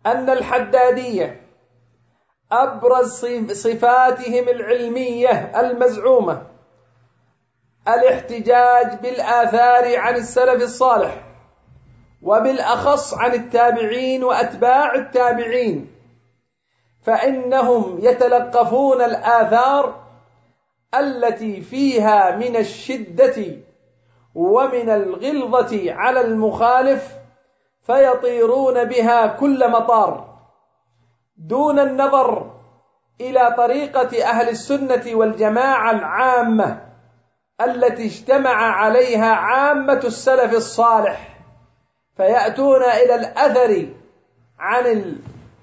أن الحدادية أبرز صفاتهم العلمية المزعومة الاحتجاج بالآثار عن السلف الصالح، وبالأخص عن التابعين وأتباع التابعين، فإنهم يتلقفون الآثار التي فيها من الشدة ومن الغلظة على المخالف فيطيرون بها كل مطار دون النظر إلى طريقة أهل السنة والجماعة العامة التي اجتمع عليها عامة السلف الصالح، فيأتون إلى الأثر عن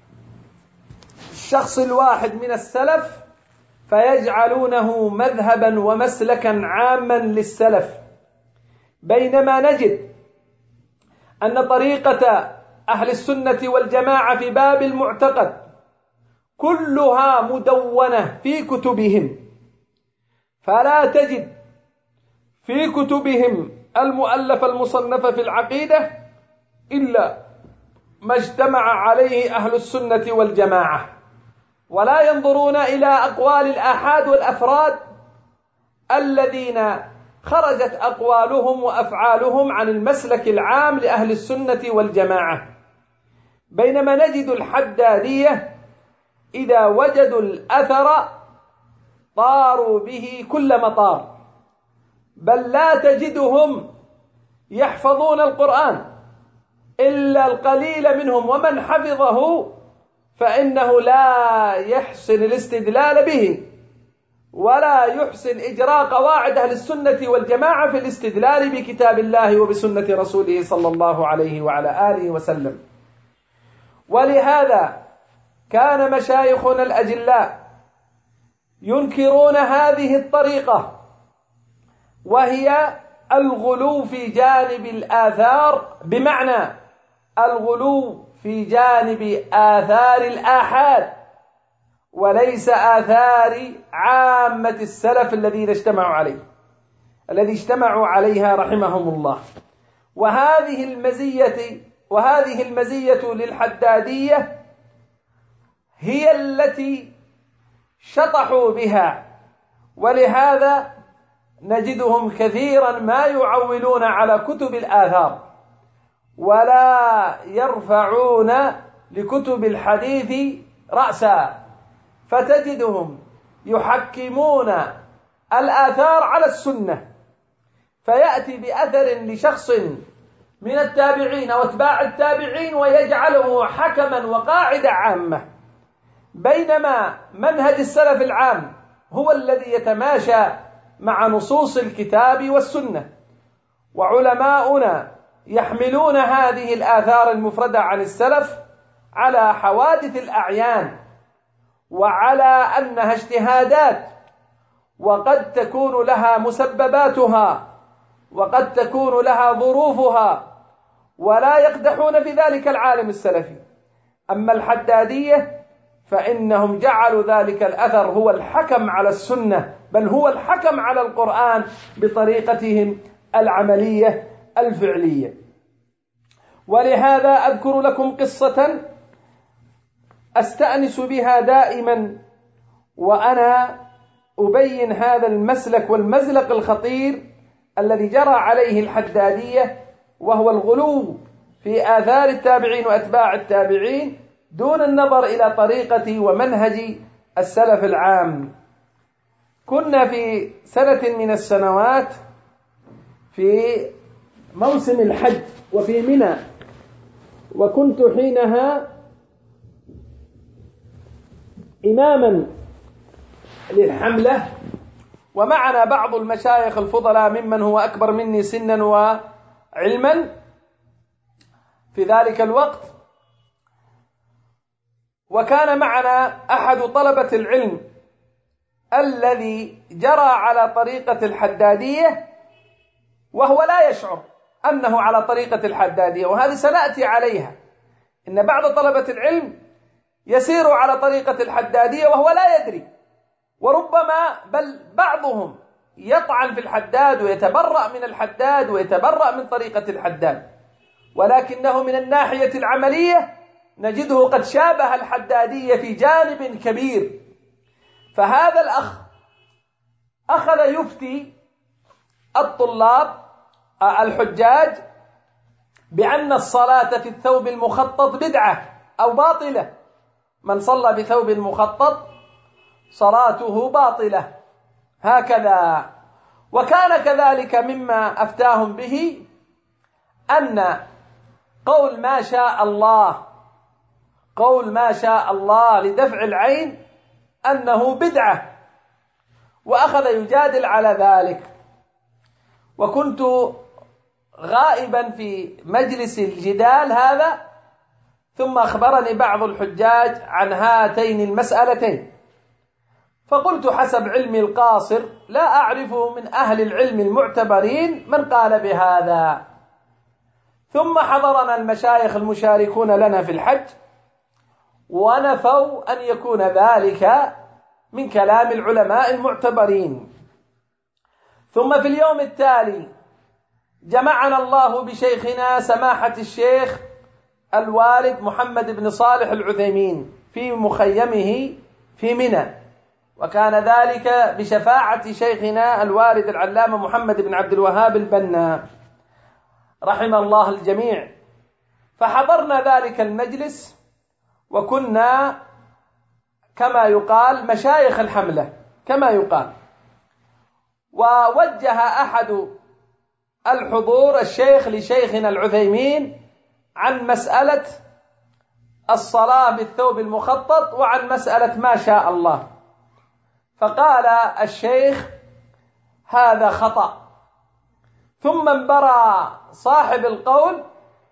الشخص الواحد من السلف فيجعلونه مذهبا ومسلكا عاما للسلف، بينما نجد أن طريقة أهل السنة والجماعة في باب المعتقد كلها مدونة في كتبهم، فلا تجد في كتبهم المؤلفة المصنفة في العقيدة إلا ما اجتمع عليه أهل السنة والجماعة، ولا ينظرون إلى أقوال الآحاد والأفراد الذين خرجت أقوالهم وأفعالهم عن المسلك العام لأهل السنة والجماعة. بينما نجد الحدادية إذا وجدوا الأثر طاروا به كل مطار، بل لا تجدهم يحفظون القرآن إلا القليل منهم، ومن حفظه فإنه لا يحسن الاستدلال به ولا يحسن إجراء قواعد أهل السنة والجماعة في الاستدلال بكتاب الله وبسنة رسوله صلى الله عليه وعلى آله وسلم. ولهذا كان مشايخنا الأجلاء ينكرون هذه الطريقة، وهي الغلو في جانب الآثار، بمعنى الغلو في جانب آثار الآحاد وليس آثار عامة السلف الذين اجتمعوا عليها رحمهم الله. وهذه المزية للحدادية هي التي شطحوا بها، ولهذا نجدهم كثيرا ما يعولون على كتب الآثار ولا يرفعون لكتب الحديث رأسا، فتجدهم يحكمون الآثار على السنة، فيأتي بأثر لشخص من التابعين واتباع التابعين ويجعله حكما وقاعدة عامة، بينما منهج السلف العام هو الذي يتماشى مع نصوص الكتاب والسنة. وعلماؤنا يحملون هذه الآثار المفردة عن السلف على حوادث الأعيان وعلى أنها اجتهادات، وقد تكون لها مسبباتها وقد تكون لها ظروفها، ولا يقدحون في ذلك العالم السلفي. أما الحدادية فإنهم جعلوا ذلك الأثر هو الحكم على السنة، بل هو الحكم على القرآن بطريقتهم العملية الفعلية. ولهذا أذكر لكم قصة أستأنس بها دائما وأنا أبين هذا المسلك والمزلق الخطير الذي جرى عليه الحدادية، وهو الغلو في آثار التابعين وأتباع التابعين دون النظر إلى طريقة ومنهج السلف العام. كنا في سنة من السنوات في موسم الحج وفي منى، وكنت حينها إماما للحملة، ومعنا بعض المشايخ الفضلاء ممن هو أكبر مني سنا وعلما في ذلك الوقت، وكان معنا أحد طلبة العلم الذي جرى على طريقة الحدادية وهو لا يشعر أنه على طريقة الحدادية، وهذه سنأتي عليها. إن بعض طلبة العلم يسير على طريقة الحدادية وهو لا يدري، وربما بل بعضهم يطعن في الحداد ويتبرأ من الحداد ويتبرأ من طريقة الحداد، ولكنه من الناحية العملية نجده قد شابه الحدادية في جانب كبير. فهذا الأخ أخذ يفتي الطلاب الحجاج بأن الصلاة في الثوب المخطط بدعة أو باطلة، من صلى بثوب مخطط صلاته باطلة، هكذا. وكان كذلك مما أفتاهم به أن قول ما شاء الله، قول ما شاء الله لدفع العين أنه بدعة، وأخذ يجادل على ذلك. وكنت غائبا في مجلس الجدال هذا، ثم أخبرني بعض الحجاج عن هاتين المسألتين، فقلت حسب علمي القاصر لا أعرف من أهل العلم المعتبرين من قال بهذا. ثم حضرنا المشايخ المشاركون لنا في الحج ونفوا أن يكون ذلك من كلام العلماء المعتبرين. ثم في اليوم التالي جمعنا الله بشيخنا سماحة الشيخ الوالد محمد بن صالح العثيمين في مخيمه في منى، وكان ذلك بشفاعة شيخنا الوالد العلامة محمد بن عبد الوهاب البنا رحم الله الجميع. فحضرنا ذلك المجلس وكنا كما يقال مشايخ الحملة كما يقال. ووجه أحد الحضور الشيخ لشيخنا العثيمين عن مسألة الصلاة بالثوب المخطط وعن مسألة ما شاء الله، فقال الشيخ هذا خطأ. ثم انبرى صاحب القول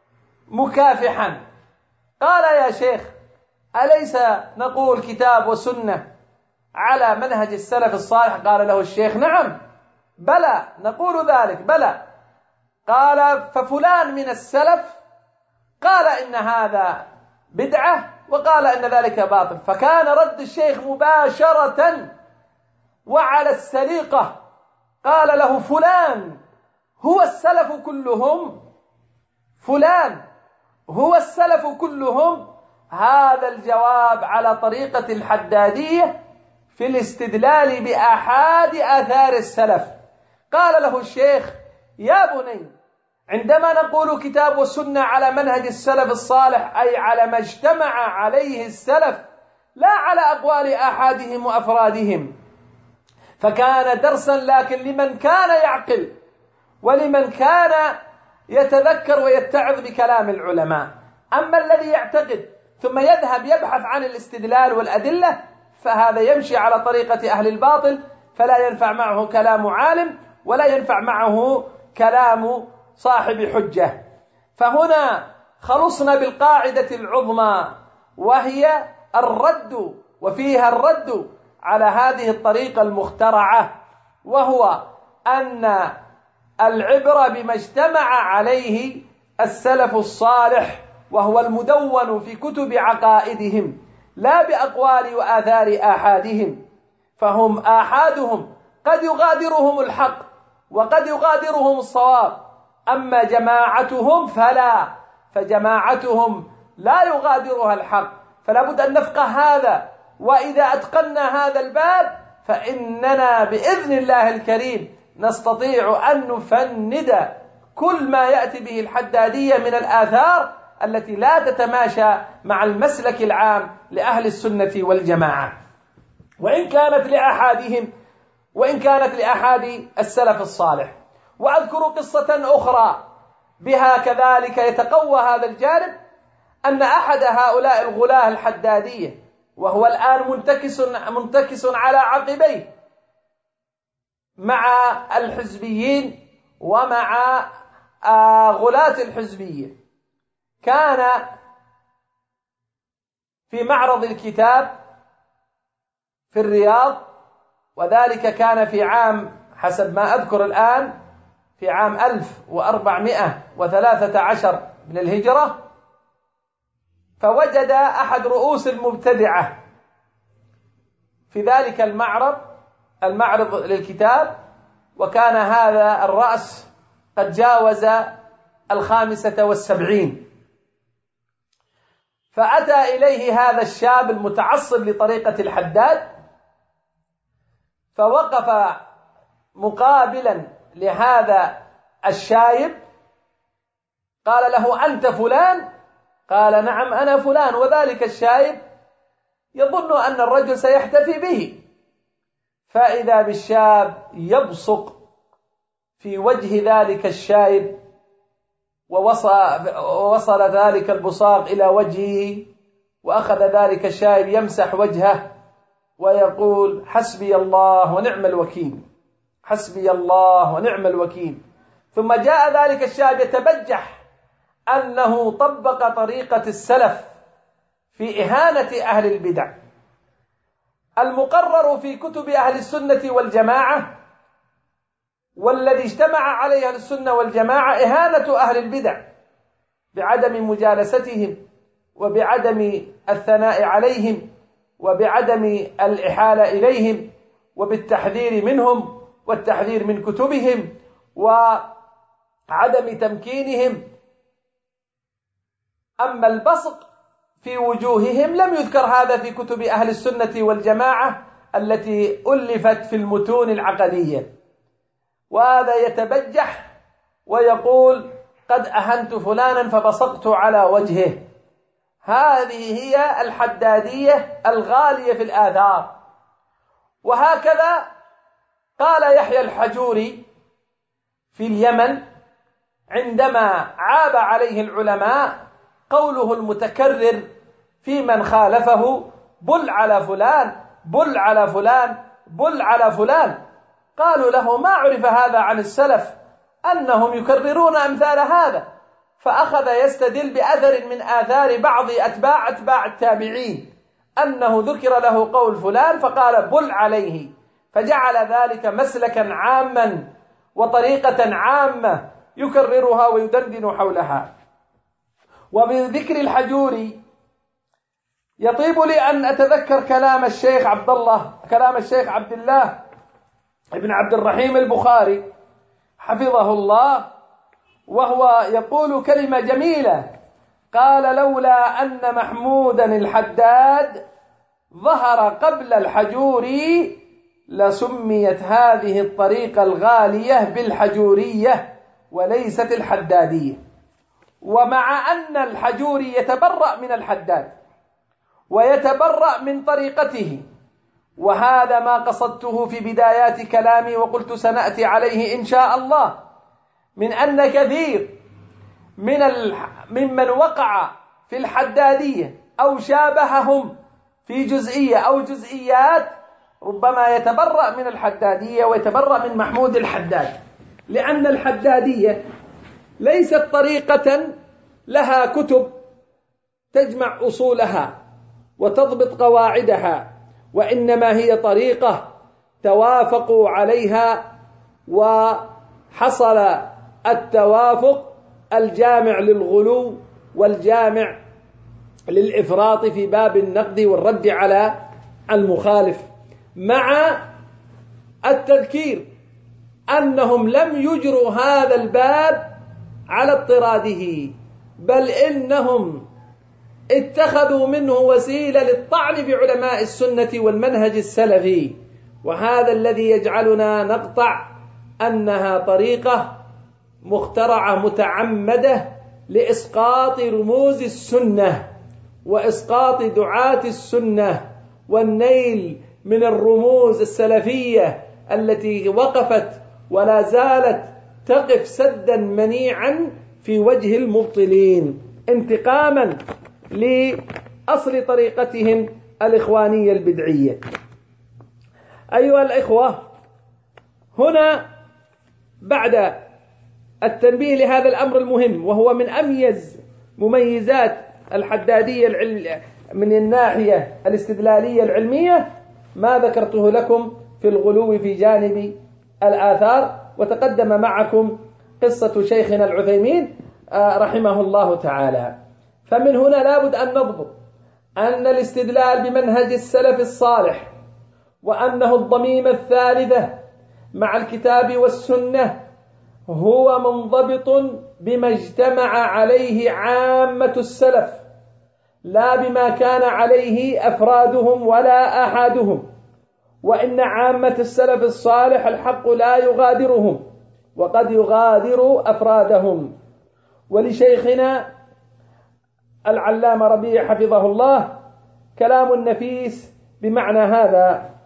مكافحا قال يا شيخ أليس نقول كتاب وسنة على منهج السلف الصالح؟ قال له الشيخ نعم بلى نقول ذلك بلى. قال ففلان من السلف قال إن هذا بدعة وقال إن ذلك باطل. فكان رد الشيخ مباشرة وعلى السليقة قال له فلان هو السلف كلهم، فلان هو السلف كلهم. هذا الجواب على طريقة الحدادية في الاستدلال بآحاد آثار السلف. قال له الشيخ يا بني عندما نقول كتاب والسنة على منهج السلف الصالح أي على ما اجتمع عليه السلف لا على أقوال آحادهم وأفرادهم. فكان درسا لكن لمن كان يعقل ولمن كان يتذكر ويتعظ بكلام العلماء. أما الذي يعتقد ثم يذهب يبحث عن الاستدلال والأدلة فهذا يمشي على طريقة أهل الباطل، فلا ينفع معه كلام عالم ولا ينفع معه كلام صاحب حجة. فهنا خلصنا بالقاعدة العظمى وهي الرد، وفيها الرد على هذه الطريقة المخترعة، وهو أن العبرة بما اجتمع عليه السلف الصالح وهو المدون في كتب عقائدهم لا بأقوال وآثار آحادهم. فهم آحادهم قد يغادرهم الحق وقد يغادرهم الصواب، أما جماعتهم فلا، فجماعتهم لا يغادرها الحق. فلا بد أن نفقه هذا، وإذا أتقنا هذا الباب فإننا بإذن الله الكريم نستطيع أن نفند كل ما يأتي به الحدادية من الآثار التي لا تتماشى مع المسلك العام لأهل السنة والجماعة، وإن كانت لأحادهم وإن كانت لأحد السلف الصالح. وأذكر قصة أخرى بها كذلك يتقوى هذا الجانب، أن أحد هؤلاء الغلاة الحدادية وهو الآن منتكس على عقبيه مع الحزبيين ومع غلاة الحزبية، كان في معرض الكتاب في الرياض، وذلك كان في عام حسب ما أذكر الآن في عام 1413 من الهجرة. فوجد أحد رؤوس المبتدعة في ذلك المعرض للكتاب، وكان هذا الرأس قد جاوز 75. فأتى إليه هذا الشاب المتعصب لطريقة الحداد، فوقف مقابلا لهذا الشايب، قال له: أنت فلان؟ قال: نعم أنا فلان. وذلك الشايب يظن أن الرجل سيحتفي به، فإذا بالشاب يبصق في وجه ذلك الشايب، ووصل ذلك البصاق إلى وجهه، وأخذ ذلك الشايب يمسح وجهه ويقول: حسبي الله ونعم الوكيل، حسبي الله ونعم الوكيل. ثم جاء ذلك الشاب يتبجح أنه طبق طريقة السلف في إهانة أهل البدع. المقرر في كتب أهل السنة والجماعة والذي اجتمع عليه أهل السنة والجماعة إهانة أهل البدع بعدم مجالستهم، وبعدم الثناء عليهم، وبعدم الإحالة إليهم، وبالتحذير منهم والتحذير من كتبهم، وعدم تمكينهم. أما البصق في وجوههم لم يذكر هذا في كتب أهل السنة والجماعة التي ألفت في المتون العقدية. وهذا يتبجح ويقول: قد أهنت فلانا فبصقت على وجهه. هذه هي الحدادية الغالية في الآثار. وهكذا قال يحيى الحجوري في اليمن عندما عاب عليه العلماء قوله المتكرر في من خالفه: بل على فلان، بل على فلان، بل على فلان. قالوا له: ما عرف هذا عن السلف أنهم يكررون أمثال هذا. فأخذ يستدل بأثر من آثار بعض أتباع التابعين أنه ذكر له قول فلان فقال: بل عليه، فجعل ذلك مسلكا عاما وطريقة عامة يكررها ويدندن حولها. وبذكر الحجوري يطيب لي أن أتذكر كلام الشيخ عبد الله ابن عبد الرحيم البخاري حفظه الله، وهو يقول كلمة جميلة، قال: لولا أن محمودا الحداد ظهر قبل الحجوري لسميت هذه الطريقة الغالية بالحجورية وليست الحدادية. ومع أن الحجوري يتبرأ من الحداد ويتبرأ من طريقته، وهذا ما قصدته في بدايات كلامي وقلت سنأتي عليه إن شاء الله، من أن كثير ممن وقع في الحدادية أو شابههم في جزئية أو جزئيات ربما يتبرأ من الحدادية ويتبرأ من محمود الحداد، لأن الحدادية ليست طريقة لها كتب تجمع أصولها وتضبط قواعدها، وإنما هي طريقة توافقوا عليها وحصل التوافق الجامع للغلو والجامع للإفراط في باب النقد والرد على المخالف، مع التذكير أنهم لم يجروا هذا الباب على اضطراده، بل إنهم اتخذوا منه وسيلة للطعن في علماء السنة والمنهج السلفي. وهذا الذي يجعلنا نقطع أنها طريقة مخترعة متعمدة لإسقاط رموز السنة وإسقاط دعاة السنة والنيل من الرموز السلفية التي وقفت ولا زالت تقف سدا منيعا في وجه المبطلين انتقاما لأصل طريقتهم الإخوانية البدعية. أيها الإخوة، هنا بعد التنبيه لهذا الأمر المهم، وهو من أميز مميزات الحدادية من الناحية الاستدلالية العلمية، ما ذكرته لكم في الغلو في جانب الآثار. وتقدم معكم قصة شيخنا العثيمين رحمه الله تعالى. فمن هنا لابد أن نضبط أن الاستدلال بمنهج السلف الصالح وأنه الضميمة الثالثة مع الكتاب والسنة هو منضبط بما اجتمع عليه عامة السلف لا بما كان عليه أفرادهم ولا أحدهم، وإن عامة السلف الصالح الحق لا يغادرهم وقد يغادر أفرادهم. ولشيخنا العلامة ربيع حفظه الله كلام نفيس بمعنى هذا.